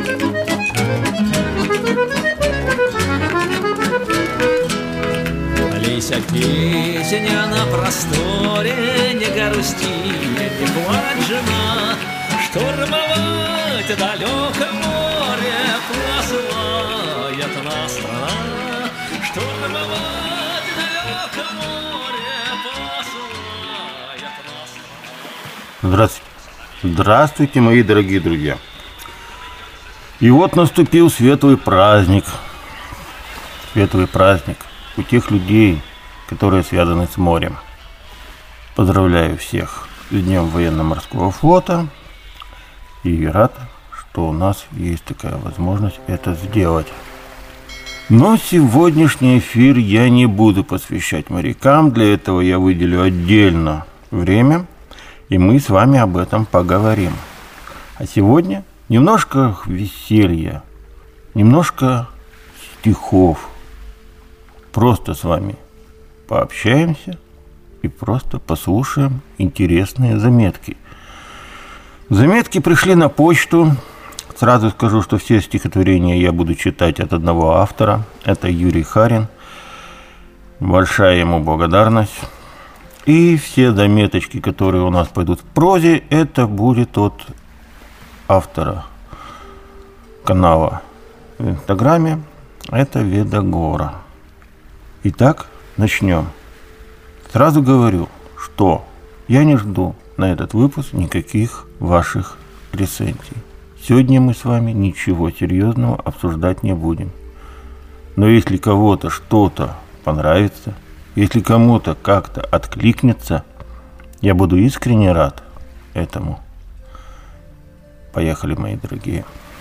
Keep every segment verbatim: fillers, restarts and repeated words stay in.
Лися, песня на просторе, не грусти, не плачь, жена, штурмовать далекое море посылает нас страна, штурмовать далекое море посылает нас страна. Здравствуйте. Здравствуйте, мои дорогие друзья. И вот наступил светлый праздник. Светлый праздник у тех людей, которые связаны с морем. Поздравляю всех с Днем военно-морского флота. И рад, что у нас есть такая возможность это сделать. Но сегодняшний эфир я не буду посвящать морякам. Для этого я выделю отдельно время, и мы с вами об этом поговорим. А сегодня немножко веселья, немножко стихов. Просто с вами пообщаемся и просто послушаем интересные заметки. Заметки пришли на почту. Сразу скажу, что все стихотворения я буду читать от одного автора. Это Юрий Харин. Большая ему благодарность. И все заметочки, которые у нас пойдут в прозе, это будет от автора канала в Инстаграме. Это Ведогора. Итак, начнем. Сразу говорю, что я не жду на этот выпуск никаких ваших рецензий. Сегодня мы с вами ничего серьезного обсуждать не будем. Но если кого-то что-то понравится, если кому-то как-то откликнется, я буду искренне рад этому. Поехали, мои дорогие.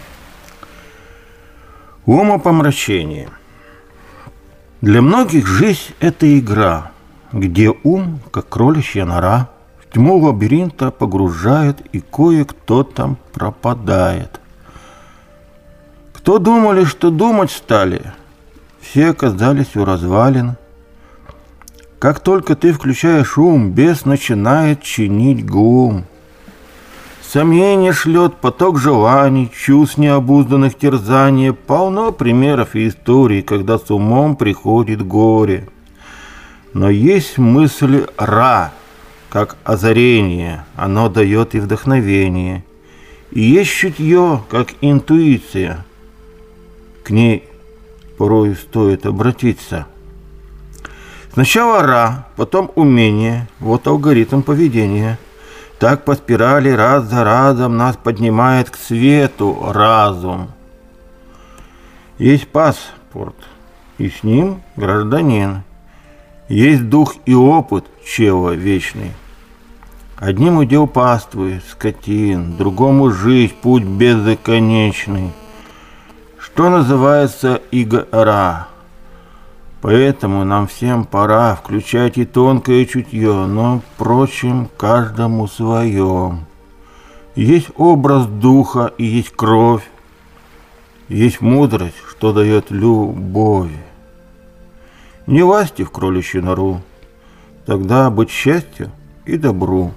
Умопомрачение. Для многих жизнь – это игра, где ум, как кроличья нора, в тьму лабиринта погружает, и кое-кто там пропадает. Кто думали, что думать стали, все оказались у развалин. Как только ты включаешь ум, бес начинает чинить глум. Сомнение шлет поток желаний, чувств необузданных терзаний. Полно примеров и историй, когда с умом приходит горе. Но есть мысль Ра, как озарение, оно дает и вдохновение. И есть чутье, как интуиция, к ней порой стоит обратиться. Сначала Ра, потом умение, вот алгоритм поведения. Так по спирали раз за разом нас поднимает к свету разум. Есть паспорт, и с ним гражданин. Есть дух и опыт чела вечный. Одним удел паствы, скотин, другому жизнь, путь безоконечный. Что называется игра. Поэтому нам всем пора включать и тонкое чутье, но, впрочем, каждому свое. Есть образ духа и есть кровь, есть мудрость, что дает любовь. Не лазьте в кроличью нору, тогда быть счастью и добру.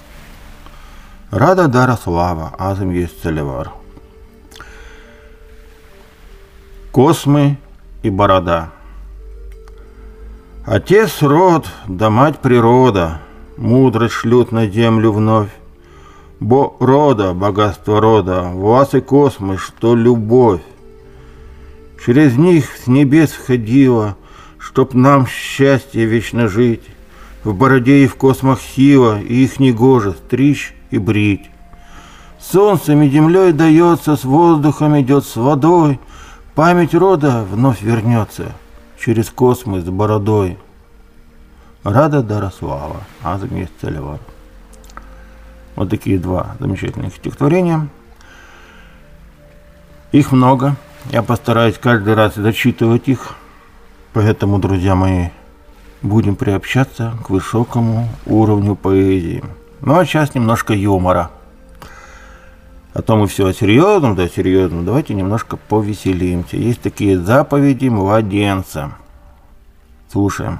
Рада дара слава, азм есть целевар. Космы и борода. Отец род, да мать природа, мудрость шлют на землю вновь. Бо рода, богатство рода, вас и космос, что любовь. Через них с небес входила, чтоб нам счастье вечно жить. В бороде и в космах сила, и их негоже стричь и брить. Солнцем и землей дается, с воздухом идет, с водой. Память рода вновь вернется через космос с бородой. Рада Дарослава, азм есть целевар. Вот такие два замечательных стихотворения. Их много. Я постараюсь каждый раз зачитывать их. Поэтому, друзья мои, будем приобщаться к высокому уровню поэзии. Ну а сейчас немножко юмора. А то мы все о серьезном, да серьезном. Давайте немножко повеселимся. Есть такие заповеди младенца. Слушаем.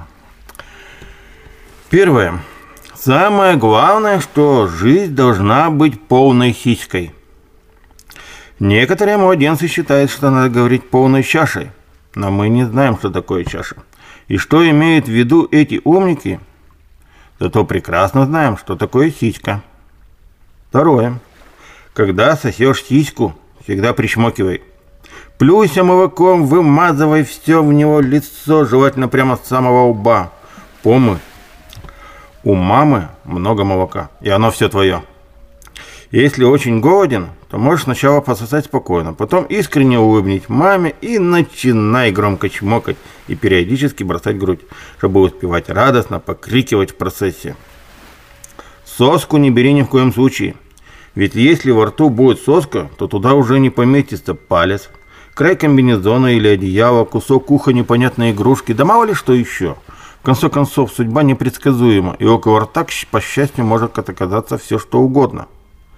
Первое. Самое главное, что жизнь должна быть полной сиськой. Некоторые младенцы считают, что надо говорить полной чашей, но мы не знаем, что такое чаша. И что имеют в виду эти умники, зато прекрасно знаем, что такое сиська. Второе. Когда сосешь сиську, всегда причмокивай. Плюйся молоком, вымазывай все в него лицо, желательно прямо с самого лба. Помни, у мамы много молока, и оно все твое. Если очень голоден, то можешь сначала пососать спокойно, потом искренне улыбнись маме и начинай громко чмокать и периодически бросать грудь, чтобы успевать радостно покрикивать в процессе. Соску не бери ни в коем случае, ведь если во рту будет соска, то туда уже не поместится палец, край комбинезона или одеяла, кусок уха непонятной игрушки, да мало ли что еще. В конце концов, судьба непредсказуема, и около рта, по счастью, может оказаться все что угодно.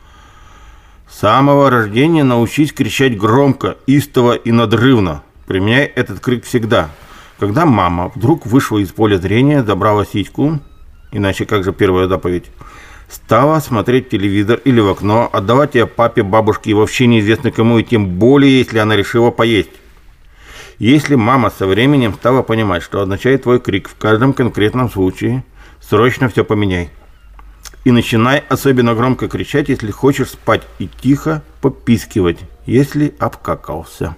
С самого рождения научись кричать громко, истово и надрывно. Применяй этот крик всегда. Когда мама вдруг вышла из поля зрения, забрала сиську, иначе как же первая заповедь, стала смотреть телевизор или в окно, отдавать ее папе, бабушке и вообще неизвестно кому, и тем более, если она решила поесть. Если мама со временем стала понимать, что означает твой крик в каждом конкретном случае, срочно все поменяй. И начинай особенно громко кричать, если хочешь спать, и тихо попискивать, если обкакался.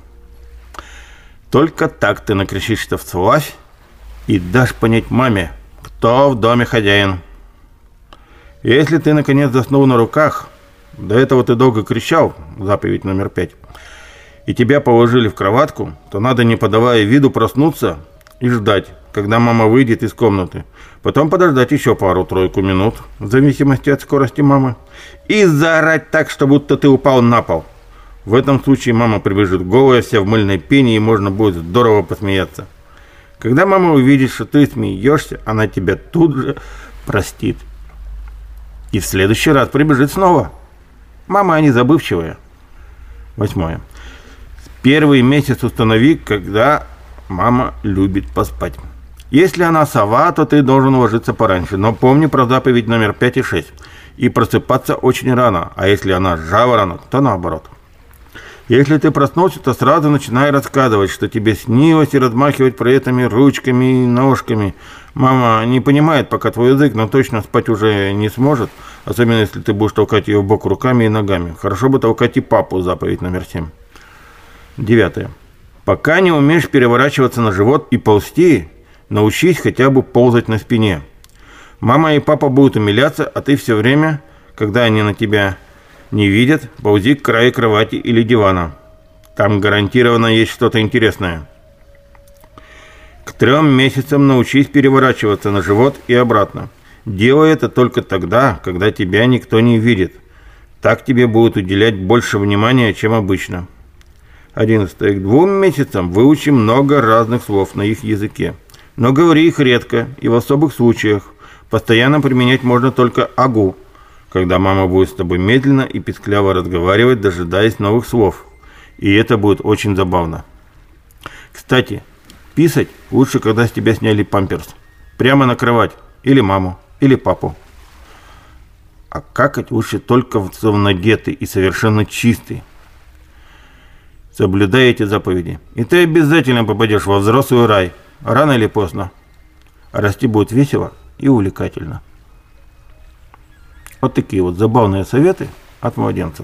Только так ты накричишься всласть и дашь понять маме, кто в доме хозяин. Если ты наконец заснул на руках, до этого ты долго кричал, заповедь номер пять, и тебя положили в кроватку, то надо, не подавая виду, проснуться и ждать, когда мама выйдет из комнаты. Потом подождать еще пару-тройку минут, в зависимости от скорости мамы, и заорать так, что будто ты упал на пол. В этом случае мама прибежит голая, вся в мыльной пене, и можно будет здорово посмеяться. Когда мама увидит, что ты смеешься, она тебя тут же простит. И в следующий раз прибежит снова. Мама, они забывчивые. Восьмое. Первый месяц установи, когда мама любит поспать. Если она сова, то ты должен ложиться пораньше, но помни про заповедь номер пять и шесть. И просыпаться очень рано, а если она жаворонок, то наоборот. Если ты проснулся, то сразу начинай рассказывать, что тебе снилось, и размахивать при этом ручками и ножками. Мама не понимает пока твой язык, но точно спать уже не сможет, особенно если ты будешь толкать ее в бок руками и ногами. Хорошо бы толкать и папу, заповедь номер семь. Девятое. Пока не умеешь переворачиваться на живот и ползти, научись хотя бы ползать на спине. Мама и папа будут умиляться, а ты все время, когда они на тебя не видят, ползи к краю кровати или дивана. Там гарантированно есть что-то интересное. К трем месяцам научись переворачиваться на живот и обратно. Делай это только тогда, когда тебя никто не видит. Так тебе будут уделять больше внимания, чем обычно. Одиннадцатое. К двум месяцам выучи много разных слов на их языке. Но говори их редко и в особых случаях. Постоянно применять можно только «агу», когда мама будет с тобой медленно и пискляво разговаривать, дожидаясь новых слов. И это будет очень забавно. Кстати, писать лучше, когда с тебя сняли памперс. Прямо на кровать. Или маму, или папу. А какать лучше только в совнодетый и совершенно чистый. Соблюдай эти заповеди, и ты обязательно попадешь во взрослый рай. Рано или поздно. А расти будет весело и увлекательно. Вот такие вот забавные советы от младенцев.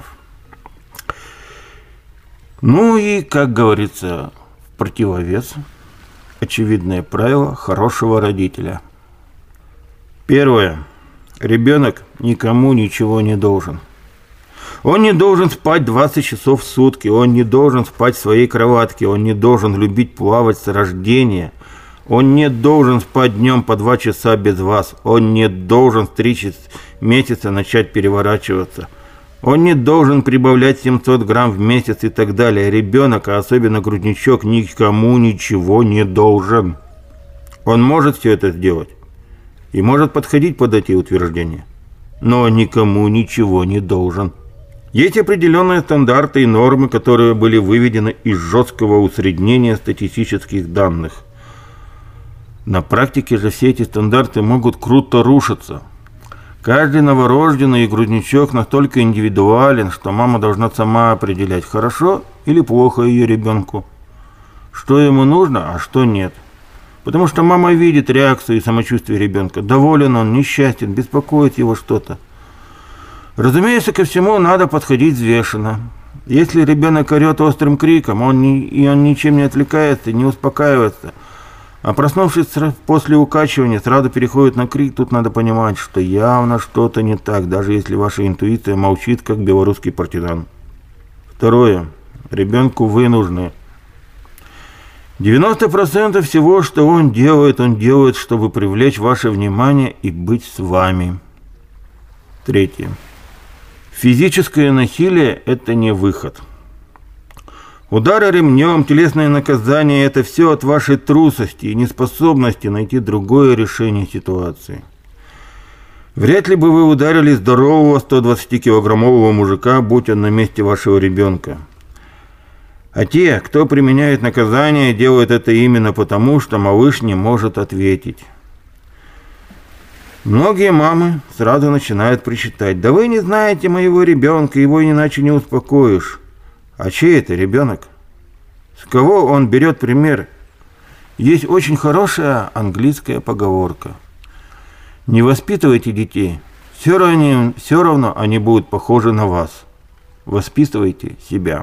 Ну и, как говорится, в противовес, очевидное правило хорошего родителя. Первое. Ребенок никому ничего не должен. Он не должен спать двадцать часов в сутки, он не должен спать в своей кроватке, он не должен любить плавать с рождения, он не должен спать днем по два часа без вас, он не должен с три месяца начать переворачиваться, он не должен прибавлять семьсот грамм в месяц и так далее. Ребенок, а особенно грудничок, никому ничего не должен. Он может все это сделать и может подходить под эти утверждения, но никому ничего не должен. Есть определенные стандарты и нормы, которые были выведены из жесткого усреднения статистических данных. На практике же все эти стандарты могут круто рушиться. Каждый новорожденный и грудничок настолько индивидуален, что мама должна сама определять, хорошо или плохо ее ребенку, что ему нужно, а что нет. Потому что мама видит реакцию и самочувствие ребенка. Доволен он, несчастен, беспокоит его что-то. Разумеется, ко всему надо подходить взвешенно. Если ребенок орет острым криком, он не, и он ничем не отвлекается, не успокаивается, а проснувшись после укачивания, сразу переходит на крик, тут надо понимать, что явно что-то не так, даже если ваша интуиция молчит, как белорусский партизан. Второе. Ребенку вы нужны. девяносто процентов всего, что он делает, он делает, чтобы привлечь ваше внимание и быть с вами. Третье. Физическое насилие – это не выход. Удары ремнем, телесное наказание – это все от вашей трусости и неспособности найти другое решение ситуации. Вряд ли бы вы ударили здорового сто двадцатикилограммового мужика, будь он на месте вашего ребенка. А те, кто применяет наказание, делают это именно потому, что малыш не может ответить. Многие мамы сразу начинают причитать: «Да вы не знаете моего ребенка, его иначе не успокоишь». А чей это ребенок? С кого он берет пример? Есть очень хорошая английская поговорка: не воспитывайте детей, все равно, все равно они будут похожи на вас. Воспитывайте себя.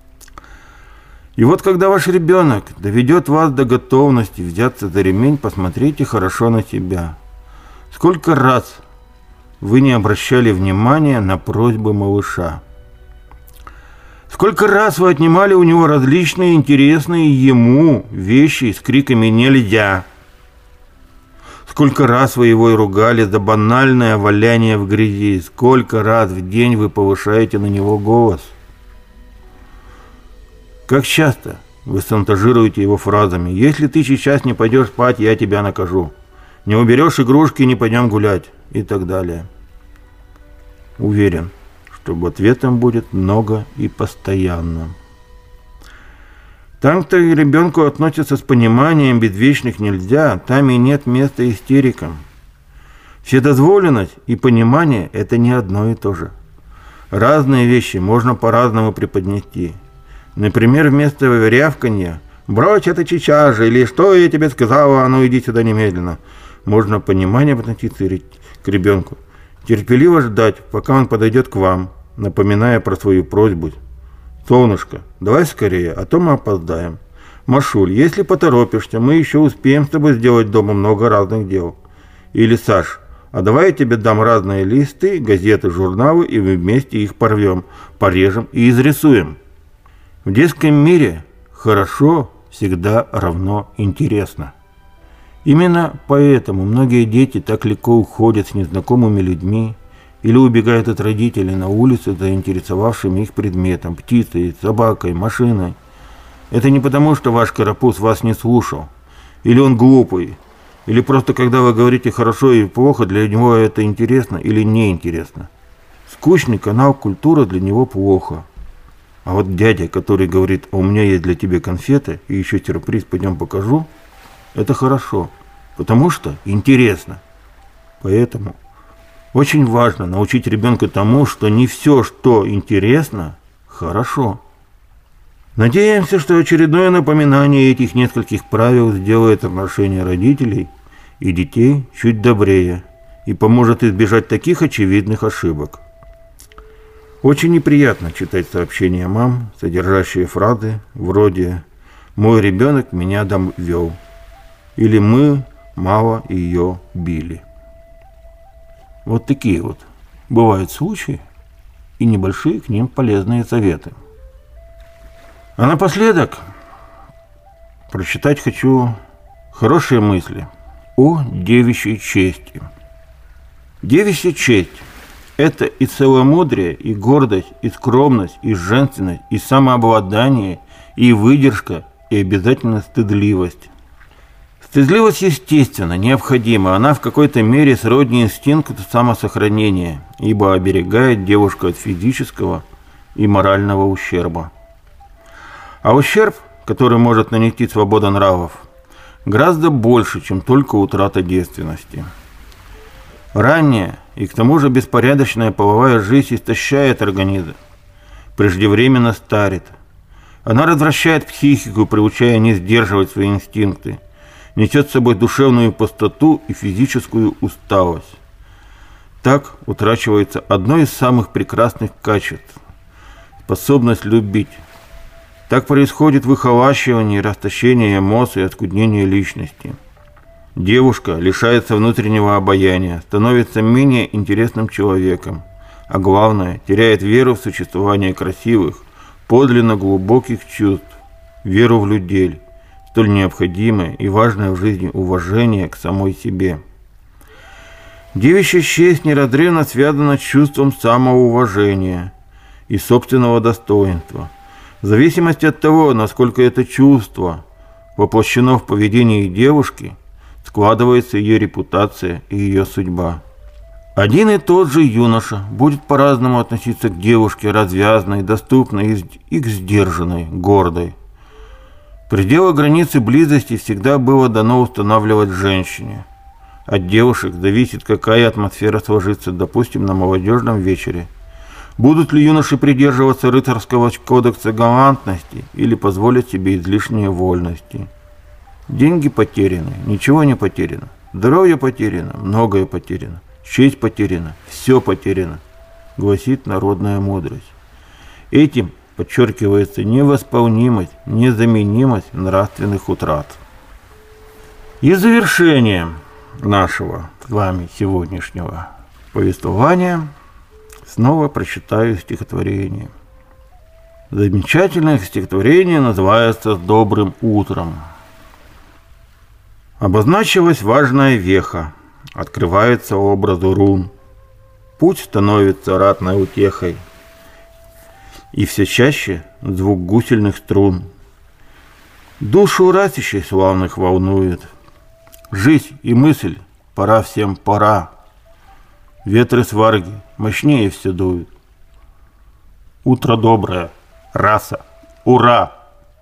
И вот когда ваш ребенок доведет вас до готовности взяться за ремень, посмотрите хорошо на себя. Сколько раз вы не обращали внимания на просьбы малыша? Сколько раз вы отнимали у него различные интересные ему вещи с криками «нельзя»? Сколько раз вы его и ругали за банальное валяние в грязи? Сколько раз в день вы повышаете на него голос? Как часто вы шантажируете его фразами: «Если ты сейчас не пойдешь спать, я тебя накажу. Не уберешь игрушки, не пойдем гулять» и так далее. Уверен, что ответом будет много и постоянно. Там-то и ребенку относятся с пониманием, без вечных «нельзя», там и нет места истерикам. Вседозволенность и понимание – это не одно и то же. Разные вещи можно по-разному преподнести. Например, вместо рявканья «брось это сейчас же» или «что я тебе сказала, а ну иди сюда немедленно», можно понимание относиться к ребенку. Терпеливо ждать, пока он подойдет к вам, напоминая про свою просьбу. «Солнышко, давай скорее, а то мы опоздаем. Машуль, если поторопишься, мы еще успеем с тобой сделать дома много разных дел». Или «Саш, а давай я тебе дам разные листы, газеты, журналы, и мы вместе их порвем, порежем и изрисуем». В детском мире хорошо всегда равно интересно. Именно поэтому многие дети так легко уходят с незнакомыми людьми или убегают от родителей на улице, заинтересовавшими их предметом, птицей, собакой, машиной. Это не потому, что ваш карапуз вас не слушал, или он глупый, или просто когда вы говорите хорошо и плохо, для него это интересно или неинтересно. Скучный канал «Культура» для него плохо. А вот дядя, который говорит: «А у меня есть для тебя конфеты и еще сюрприз, пойдем покажу», это хорошо, потому что интересно. Поэтому очень важно научить ребенка тому, что не все, что интересно, хорошо. Надеемся, что очередное напоминание этих нескольких правил сделает отношения родителей и детей чуть добрее и поможет избежать таких очевидных ошибок. Очень неприятно читать сообщения мам, содержащие фразы вроде «мой ребенок меня довел» или «мы мало ее били». Вот такие вот бывают случаи и небольшие к ним полезные советы. А напоследок прочитать хочу хорошие мысли о девичьей чести. Девичья честь – это и целомудрие, и гордость, и скромность, и женственность, и самообладание, и выдержка, и обязательно стыдливость. Стыдливость, естественно, необходима, она в какой-то мере сродни инстинкту самосохранения, ибо оберегает девушку от физического и морального ущерба. А ущерб, который может нанести свобода нравов, гораздо больше, чем только утрата девственности. Ранняя и к тому же беспорядочная половая жизнь истощает организм, преждевременно старит. Она развращает психику, приучая не сдерживать свои инстинкты, несет с собой душевную пустоту и физическую усталость. Так утрачивается одно из самых прекрасных качеств – способность любить. Так происходит выхолащивание, растощение эмоций, оскуднение личности. Девушка лишается внутреннего обаяния, становится менее интересным человеком, а главное, теряет веру в существование красивых, подлинно глубоких чувств, веру в людей, столь необходимое и важное в жизни уважение к самой себе. Девичья честь неразрывно связана с чувством самоуважения и собственного достоинства. В зависимости от того, насколько это чувство воплощено в поведении девушки, складывается ее репутация и ее судьба. Один и тот же юноша будет по-разному относиться к девушке развязной, доступной и к сдержанной, гордой. Пределы границы близости всегда было дано устанавливать женщине. От девушек зависит, какая атмосфера сложится, допустим, на молодежном вечере. Будут ли юноши придерживаться рыцарского кодекса галантности или позволят себе излишние вольности? Деньги потеряны, ничего не потеряно. Здоровье потеряно, многое потеряно. Честь потеряна, все потеряно, гласит народная мудрость. Этим подчеркивается невосполнимость, незаменимость нравственных утрат. И завершением нашего с вами сегодняшнего повествования снова прочитаю стихотворение. Замечательное стихотворение называется «С добрым утром». Обозначилась важная веха, открывается образу рун. Путь становится ратной утехой, и все чаще звук гусельных струн. Душу ратищей славных волнует. Жизнь и мысль, пора всем пора. Ветры сварги мощнее все дуют. Утро доброе, раса, ура!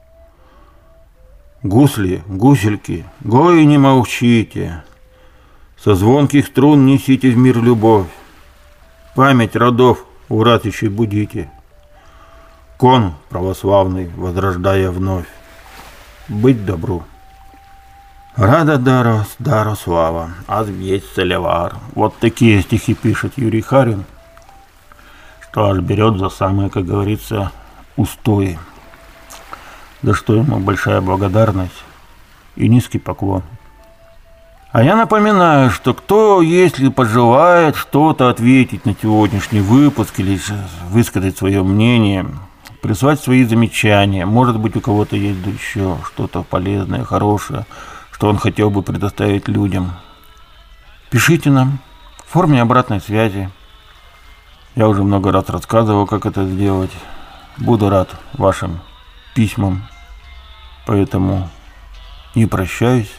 Гусли, гусельки, гои не молчите, со звонких струн несите в мир любовь. Память родов у ратищей будите, кон православный возрождая вновь. Быть добру. Рада дарос, даро слава, аз есть солевар. Вот такие стихи пишет Юрий Харин, что аж берет за самые, как говорится, устои. За что ему большая благодарность и низкий поклон. А я напоминаю, что кто, если пожелает что-то ответить на сегодняшний выпуск или высказать свое мнение, прислать свои замечания, может быть, у кого-то есть еще что-то полезное, хорошее, что он хотел бы предоставить людям, пишите нам в форме обратной связи. Я уже много раз рассказывал, как это сделать. Буду рад вашим письмам, поэтому не прощаюсь.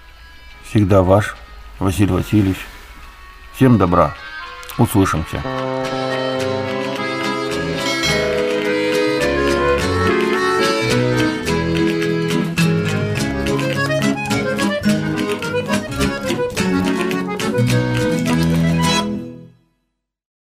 Всегда ваш Василий Васильевич. Всем добра. Услышимся.